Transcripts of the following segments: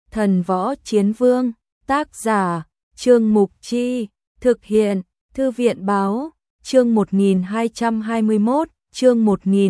Thần Võ Chiến Vương, tác giả, Trương Mục Chi, thực hiện, Thư viện Báo, chương 1221, chương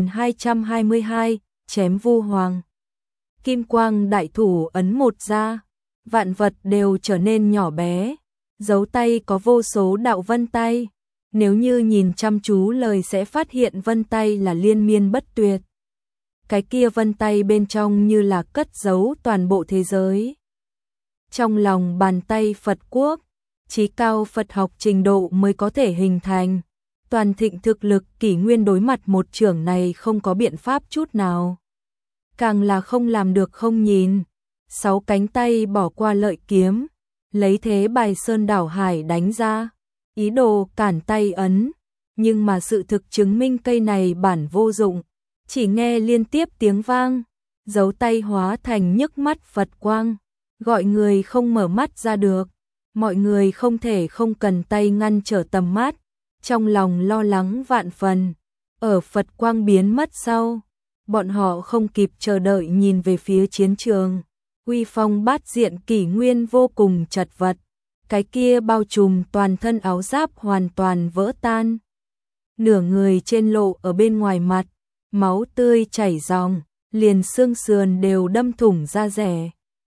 1222, chém Vu Hoàng. Kim quang đại thủ ấn một ra, vạn vật đều trở nên nhỏ bé, dấu tay có vô số đạo vân tay. Nếu như nhìn chăm chú lời sẽ phát hiện vân tay là liên miên bất tuyệt. Cái kia vân tay bên trong như là cất giấu toàn bộ thế giới. Trong lòng bàn tay Phật quốc, chí cao Phật học trình độ mới có thể hình thành. Toàn thịnh thực lực kỷ nguyên đối mặt một chưởng này không có biện pháp chút nào. Càng là không làm được không nhìn. 6 cánh tay bỏ qua lợi kiếm, lấy thế bài sơn đảo hải đánh ra. Ý đồ cản tay ấn, nhưng mà sự thực chứng minh cây này bản vô dụng, chỉ nghe liên tiếp tiếng vang, dấu tay hóa thành nhức mắt Phật quang, gọi người không mở mắt ra được, mọi người không thể không cần tay ngăn trở tầm mắt, trong lòng lo lắng vạn phần. Ở Phật quang biến mất sau, bọn họ không kịp chờ đợi nhìn về phía chiến trường, uy phong bát diện kỷ nguyên vô cùng chật vật. Cái kia bao trùm toàn thân áo giáp hoàn toàn vỡ tan. Nửa người trên lộ ở bên ngoài mặt, máu tươi chảy ròng, liền xương sườn đều đâm thủng da rẻ.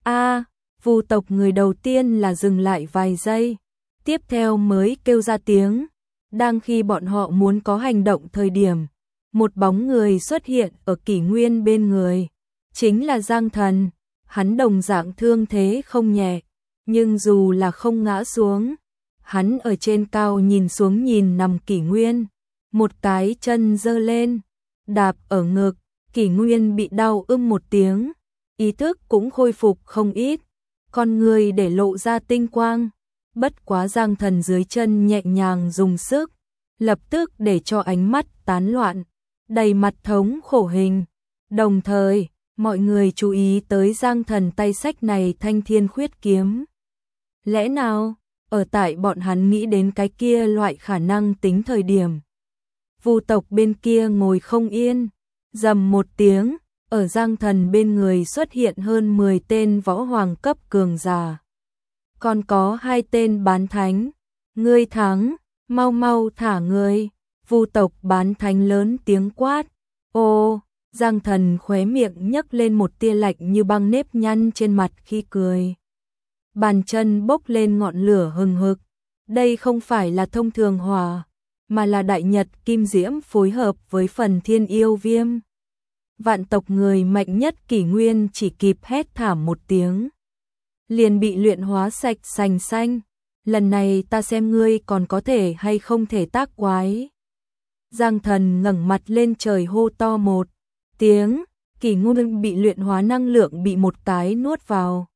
Vu tộc người đầu tiên là dừng lại vài giây, tiếp theo mới kêu ra tiếng. Đang khi bọn họ muốn có hành động thời điểm, một bóng người xuất hiện ở kỷ nguyên bên người. Chính là Giang Thần, hắn đồng dạng thương thế không nhẹ. Nhưng dù là không ngã xuống, hắn ở trên cao nhìn xuống nhìn nằm kỷ nguyên, một cái chân giơ lên, đạp ở ngực, kỷ nguyên bị đau một tiếng, ý thức cũng khôi phục không ít, con người để lộ ra tinh quang, bất quá Giang Thần dưới chân nhẹ nhàng dùng sức, lập tức để cho ánh mắt tán loạn, đầy mặt thống khổ hình, đồng thời, mọi người chú ý tới Giang Thần tay sách này thanh thiên khuyết kiếm. Lẽ nào, ở tại bọn hắn nghĩ đến cái kia loại khả năng tính thời điểm. Vu tộc bên kia ngồi không yên, rầm một tiếng, ở Giang Thần bên người xuất hiện hơn 10 tên võ hoàng cấp cường giả. Còn có 2 tên bán thánh, ngươi thắng, mau mau thả ngươi, Vu tộc bán thánh lớn tiếng quát. Ô, Giang Thần khóe miệng nhấc lên một tia lạnh như băng nếp nhăn trên mặt khi cười. Bàn chân bốc lên ngọn lửa hừng hực, đây không phải là thông thường hỏa, mà là đại nhật kim diễm phối hợp với phần thiên yêu viêm. Vạn tộc người mạnh nhất kỷ nguyên chỉ kịp hét thảm một tiếng, liền bị luyện hóa sạch sành xanh, lần này ta xem ngươi còn có thể hay không thể tác quái. Giang Thần ngẩng mặt lên trời hô to một tiếng, kỷ nguyên bị luyện hóa năng lượng bị một cái nuốt vào.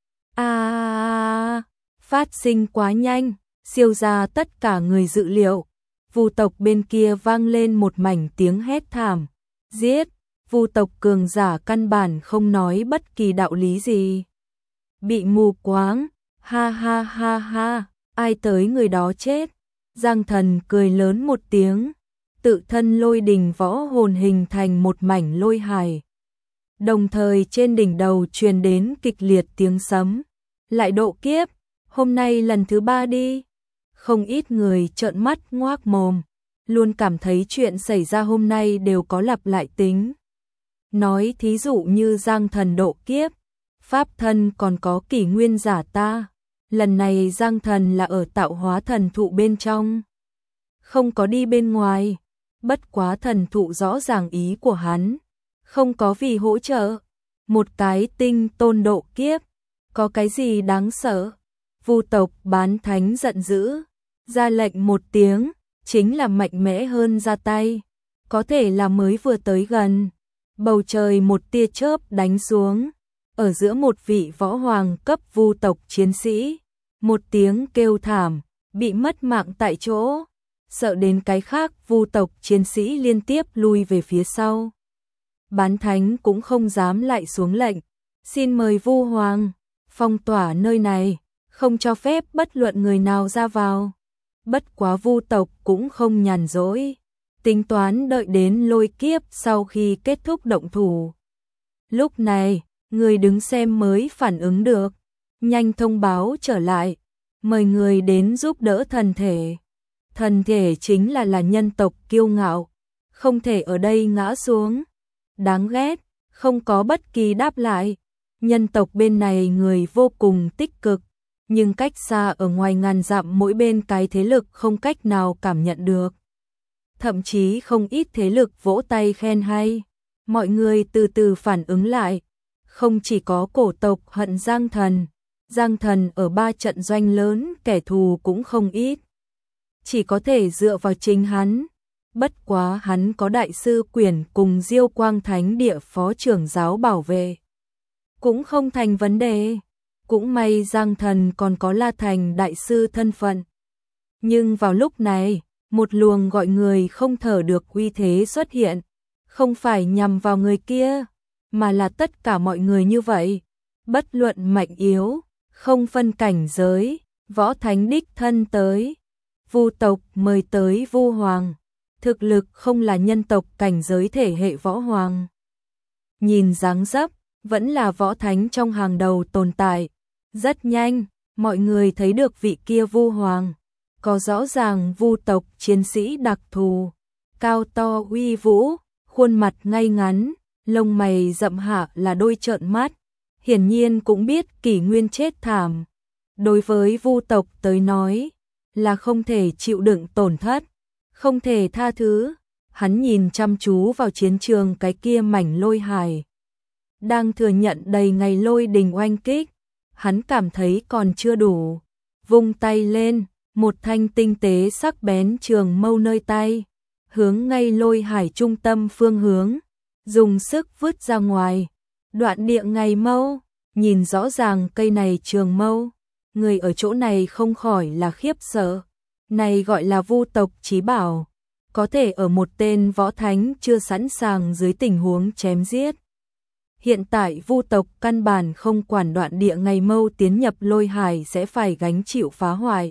Phát sinh quá nhanh, siêu ra tất cả người dự liệu. Vu tộc bên kia vang lên một mảnh tiếng hét thảm. Giết, Vu tộc cường giả căn bản không nói bất kỳ đạo lý gì. Bị mù quáng, ha ha ha ha, ai tới người đó chết. Giang Thần cười lớn một tiếng, tự thân lôi đình võ hồn hình thành một mảnh lôi hải. Đồng thời trên đỉnh đầu truyền đến kịch liệt tiếng sấm. Lại độ kiếp, hôm nay lần thứ 3 đi. Không ít người trợn mắt ngoác mồm, luôn cảm thấy chuyện xảy ra hôm nay đều có lặp lại tính. Nói thí dụ như Giang Thần độ kiếp, pháp thân còn có kỷ nguyên giả ta. Lần này Giang Thần là ở tạo hóa thần thụ bên trong, không có đi bên ngoài. Bất quá thần thụ rõ ràng ý của hắn, không có vì hỗ trợ. Một cái tinh tôn độ kiếp, có cái gì đáng sợ? Vu tộc bán thánh giận dữ, ra lệnh một tiếng, chính là mạnh mẽ hơn ra tay. Có thể là mới vừa tới gần, bầu trời một tia chớp đánh xuống, ở giữa một vị võ hoàng cấp vu tộc chiến sĩ, một tiếng kêu thảm, bị mất mạng tại chỗ, sợ đến cái khác vu tộc chiến sĩ liên tiếp lui về phía sau. Bán thánh cũng không dám lại xuống lệnh, xin mời Vu Hoàng phong tỏa nơi này, không cho phép bất luận người nào ra vào. Bất quá Vu tộc cũng không nhàn rỗi, tính toán đợi đến lôi kiếp sau khi kết thúc động thủ. Lúc này, Người đứng xem mới phản ứng được, nhanh thông báo trở lại, mời người đến giúp đỡ thần thể. Thần thể chính là nhân tộc kiêu ngạo, không thể ở đây ngã xuống. Đáng ghét, không có bất kỳ đáp lại. Nhân tộc bên này người vô cùng tích cực, nhưng cách xa ở ngoài ngàn dặm mỗi bên cái thế lực không cách nào cảm nhận được. Thậm chí không ít thế lực vỗ tay khen hay. Mọi người từ từ phản ứng lại. Không chỉ có cổ tộc hận Giang Thần. Giang Thần ở 3 trận doanh lớn kẻ thù cũng không ít. Chỉ có thể dựa vào chính hắn. Bất quá hắn có đại sư Quyển cùng Diêu Quang Thánh Địa phó trưởng giáo bảo vệ. Cũng không thành vấn đề. Cũng may Giang Thần còn có La Thành đại sư thân phận. Nhưng vào lúc này, một luồng gọi người không thở được uy thế xuất hiện. Không phải nhằm vào người kia, mà là tất cả mọi người như vậy. Bất luận mạnh yếu, không phân cảnh giới, võ thánh đích thân tới. Vu tộc mời tới Vu Hoàng. Thực lực không là nhân tộc cảnh giới thể hệ võ hoàng. Nhìn dáng dấp, vẫn là võ thánh trong hàng đầu tồn tại. Rất nhanh, mọi người thấy được vị kia Vu Hoàng. Có rõ ràng Vu tộc chiến sĩ đặc thù. Cao to uy vũ, khuôn mặt ngay ngắn, lông mày rậm hạ là đôi trợn mắt. Hiển nhiên cũng biết kỷ nguyên chết thảm. Đối với Vu tộc tới nói, là không thể chịu đựng tổn thất. Không thể tha thứ. Hắn nhìn chăm chú vào chiến trường cái kia mảnh lôi hải. Đang thừa nhận đầy ngày lôi đình oanh kích. Hắn cảm thấy còn chưa đủ. Vung tay lên, một thanh tinh tế sắc bén trường mâu nơi tay. Hướng ngay lôi hải trung tâm phương hướng. Dùng sức vứt ra ngoài. Đoạn địa ngày mâu. Nhìn rõ ràng cây này trường mâu. Người ở chỗ này không khỏi là khiếp sợ. Này gọi là Vu tộc chí bảo, có thể ở một tên võ thánh chưa sẵn sàng dưới tình huống chém giết. Hiện tại Vu tộc căn bản không quản đoạn địa ngày mâu tiến nhập lôi hải sẽ phải gánh chịu phá hoại.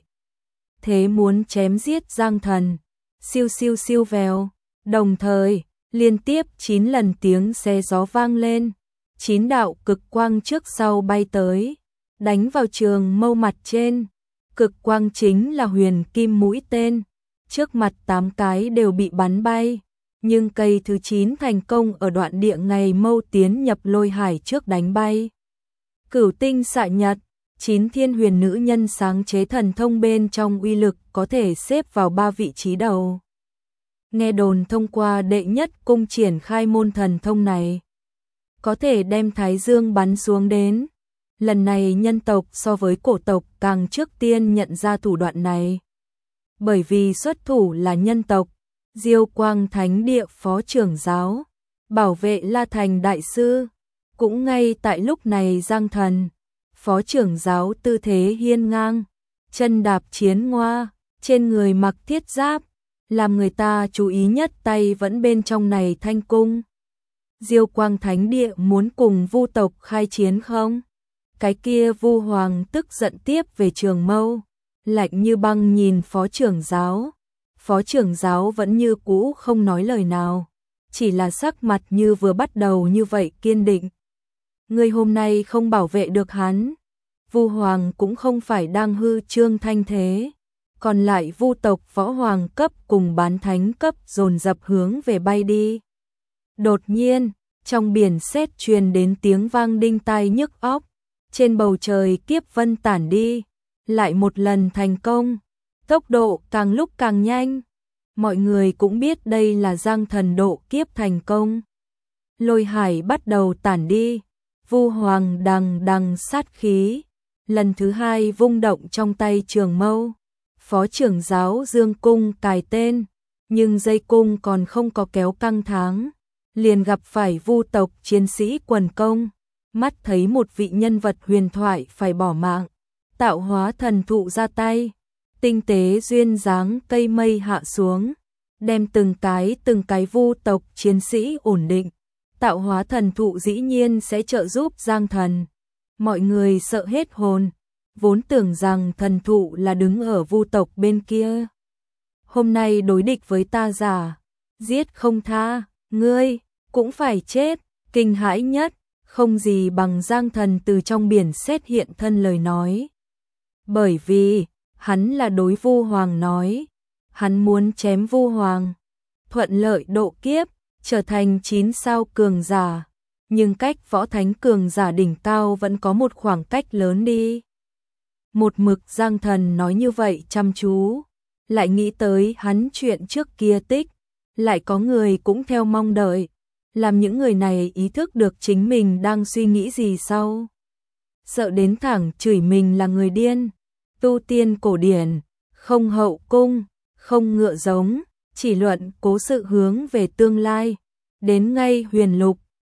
Thế muốn chém giết Giang Thần, siêu siêu siêu vèo, đồng thời, liên tiếp 9 lần tiếng xe gió vang lên, 9 đạo cực quang trước sau bay tới, đánh vào trường mâu mặt trên. Cực quang chính là huyền kim mũi tên, trước mặt 8 cái đều bị bắn bay, nhưng cây thứ 9 thành công ở đoạn địa ngày mâu tiến nhập lôi hải trước đánh bay. Cửu tinh xạ nhật, 9 thiên huyền nữ nhân sáng chế thần thông bên trong uy lực có thể xếp vào 3 vị trí đầu. Nghe đồn thông qua đệ nhất cung triển khai môn thần thông này, có thể đem Thái Dương bắn xuống đến. Lần này nhân tộc so với cổ tộc càng trước tiên nhận ra thủ đoạn này. Bởi vì xuất thủ là nhân tộc, Diêu Quang Thánh Địa phó trưởng giáo, bảo vệ La Thành đại sư. Cũng ngay tại lúc này Giang Thần, phó trưởng giáo tư thế hiên ngang, chân đạp chiến ngoa, trên người mặc thiết giáp, làm người ta chú ý nhất tay vẫn bên trong này thanh cung. Diêu Quang Thánh Địa muốn cùng Vu tộc khai chiến không? Cái kia Vu Hoàng tức giận tiếp về trường mâu, lạnh như băng nhìn phó trưởng giáo. Phó trưởng giáo vẫn như cũ không nói lời nào, chỉ là sắc mặt như vừa bắt đầu như vậy kiên định. Người hôm nay không bảo vệ được hắn. Vu Hoàng cũng không phải đang hư trương thanh thế. Còn lại Vu tộc võ hoàng cấp cùng bán thánh cấp dồn dập hướng về bay đi. Đột nhiên, trong biển sét truyền đến tiếng vang đinh tai nhức óc. Trên bầu trời kiếp vân tản đi, lại một lần thành công, tốc độ càng lúc càng nhanh. Mọi người cũng biết đây là Giang Thần độ kiếp thành công. Lôi hải bắt đầu tản đi, Vu Hoàng đằng đằng sát khí, lần thứ 2 vung động trong tay trường mâu. Phó trưởng giáo dương cung cài tên, nhưng dây cung còn không có kéo căng thắng, liền gặp phải Vu tộc chiến sĩ quần công. Mắt thấy một vị nhân vật huyền thoại phải bỏ mạng, tạo hóa thần thụ ra tay, tinh tế duyên dáng cây mây hạ xuống, đem từng cái Vu tộc chiến sĩ ổn định. Tạo hóa thần thụ dĩ nhiên sẽ trợ giúp Giang Thần. Mọi người sợ hết hồn, vốn tưởng rằng thần thụ là đứng ở Vu tộc bên kia. Hôm nay đối địch với ta giả, giết không tha, ngươi cũng phải chết. Kinh hãi nhất, không gì bằng Giang Thần từ trong biển sét hiện thân lời nói. Bởi vì, hắn là đối Vu Hoàng nói, hắn muốn chém Vu Hoàng, thuận lợi độ kiếp, trở thành 9 sao cường giả, nhưng cách võ thánh cường giả đỉnh cao vẫn có một khoảng cách lớn đi. Một mực Giang Thần nói như vậy chăm chú, lại nghĩ tới hắn chuyện trước kia tích, lại có người cũng theo mong đợi, làm những người này ý thức được chính mình đang suy nghĩ gì sau. Sợ đến thẳng chửi mình là người điên, tu tiên cổ điển, không hậu cung, không ngựa giống, chỉ luận cố sự hướng về tương lai, đến ngay huyền lục,